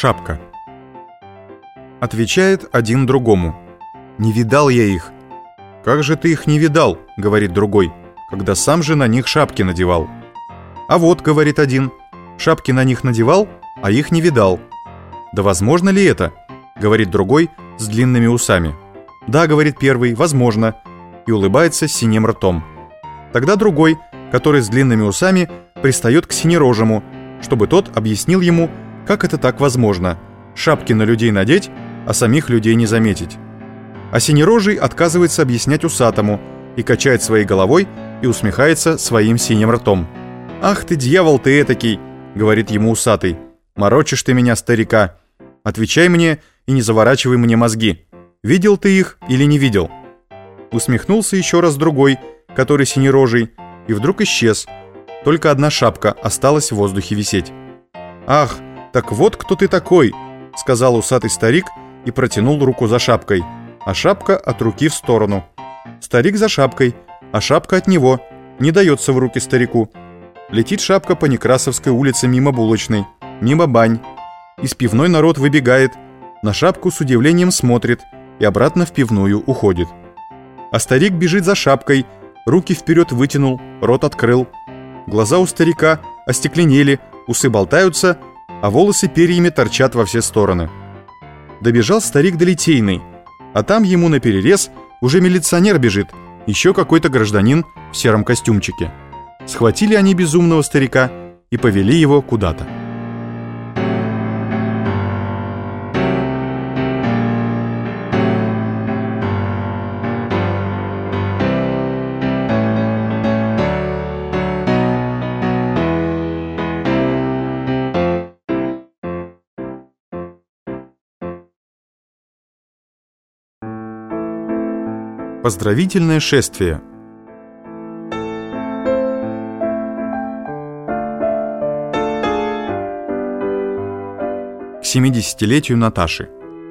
Шапка. Отвечает один другому: «Не видал я их». «Как же ты их не видал?» — говорит другой, «когда сам же на них шапки надевал». «А вот», — говорит один, «шапки на них надевал, а их не видал». «Да возможно ли это?» — говорит другой с длинными усами. «Да», — говорит первый, «возможно», и улыбается синим ртом. Тогда другой, который с длинными усами, пристает к синерожему, чтобы тот объяснил ему, как это так возможно — шапки на людей надеть, а самих людей не заметить. А синерожий отказывается объяснять усатому и качает своей головой и усмехается своим синим ртом. «Ах ты, дьявол ты этакий!» — говорит ему усатый. «Морочишь ты меня, старика! Отвечай мне и не заворачивай мне мозги. Видел ты их или не видел?» Усмехнулся еще раз другой, который синерожий, и вдруг исчез. Только одна шапка осталась в воздухе висеть. «Ах, так вот кто ты такой!» — сказал усатый старик и протянул руку за шапкой, а шапка от руки в сторону. Старик за шапкой, а шапка от него, не дается в руки старику. Летит шапка по Некрасовской улице мимо булочной, мимо бань. Из пивной народ выбегает, на шапку с удивлением смотрит и обратно в пивную уходит. А старик бежит за шапкой, руки вперед вытянул, рот открыл. Глаза у старика остекленели, усы болтаются, а волосы перьями торчат во все стороны. Добежал старик до Литейной, а там ему наперерез уже милиционер бежит, еще какой-то гражданин в сером костюмчике. Схватили они безумного старика и повели его куда-то. Поздравительное шествие. К 70-летию Наташи.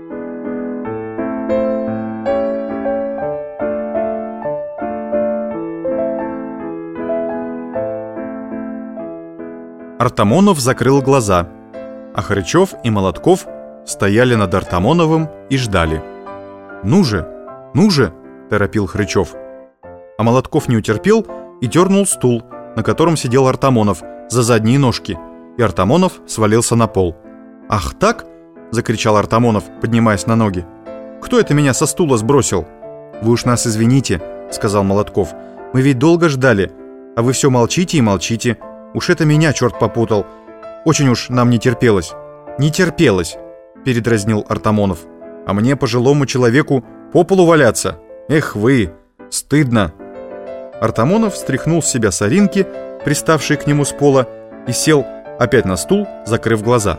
Артамонов закрыл глаза, а Хрычев и Молотков стояли над Артамоновым и ждали. «Ну же! Ну же!» — торопил Хрычев. А Молотков не утерпел и дернул стул, на котором сидел Артамонов, за задние ножки, и Артамонов свалился на пол. «Ах так?» — закричал Артамонов, поднимаясь на ноги. «Кто это меня со стула сбросил?» «Вы уж нас извините», — сказал Молотков. «Мы ведь долго ждали, а вы все молчите и молчите. Уж это меня черт попутал. Очень уж нам не терпелось». «Не терпелось», — передразнил Артамонов. «А мне, пожилому человеку, по полу валяться? Эх вы, стыдно!» Артамонов стряхнул с себя соринки, приставшие к нему с пола, и сел опять на стул, закрыв глаза.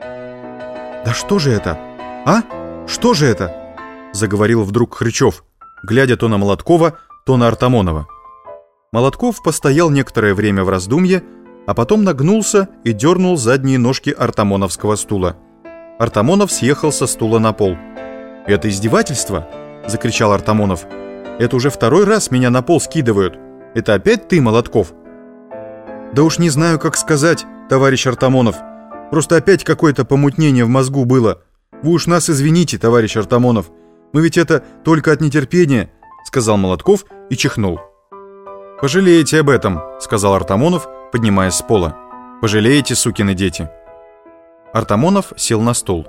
«Да что же это? А? Что же это?» — заговорил вдруг Хрычев, глядя то на Молоткова, то на Артамонова. Молотков постоял некоторое время в раздумье, а потом нагнулся и дернул задние ножки артамоновского стула. Артамонов съехал со стула на пол. «Это издевательство?» — закричал Артамонов. «Это уже второй раз меня на пол скидывают. Это опять ты, Молотков?» «Да уж не знаю, как сказать, товарищ Артамонов. Просто опять какое-то помутнение в мозгу было. Вы уж нас извините, товарищ Артамонов. Мы ведь это только от нетерпения», — сказал Молотков и чихнул. «Пожалеете об этом», — сказал Артамонов, поднимаясь с пола. «Пожалеете, сукины дети». Артамонов сел на стул.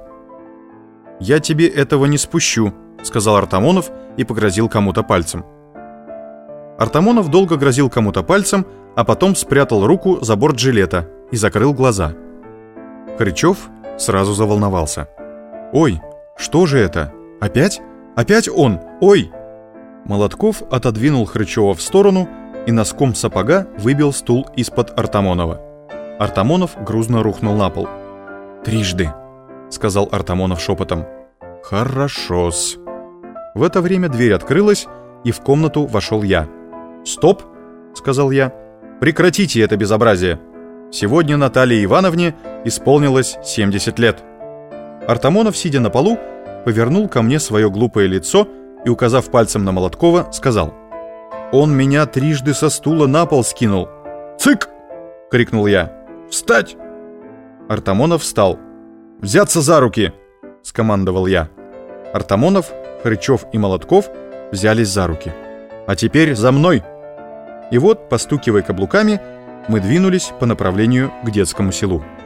«Я тебе этого не спущу», — сказал Артамонов и погрозил кому-то пальцем. Артамонов долго грозил кому-то пальцем, а потом спрятал руку за борт жилета и закрыл глаза. Хрычев сразу заволновался. «Ой, что же это? Опять? Опять он? Ой!» Молотков отодвинул Хрычева в сторону и носком сапога выбил стул из-под Артамонова. Артамонов грузно рухнул на пол. «Трижды», — сказал Артамонов шепотом. «Хорошо-с». В это время дверь открылась, и в комнату вошел я. «Стоп!» — сказал я. «Прекратите это безобразие. Сегодня Наталье Ивановне исполнилось 70 лет». Артамонов, сидя на полу, повернул ко мне свое глупое лицо и, указав пальцем на Молоткова, сказал: «Он меня трижды со стула на пол скинул». «Цык!» — крикнул я. «Встать!» Артамонов встал. взяться за руки!» — скомандовал я. Артамонов, Хрычев и Молотков взялись за руки. «А теперь за мной!» И вот, постукивая каблуками, мы двинулись по направлению к детскому селу.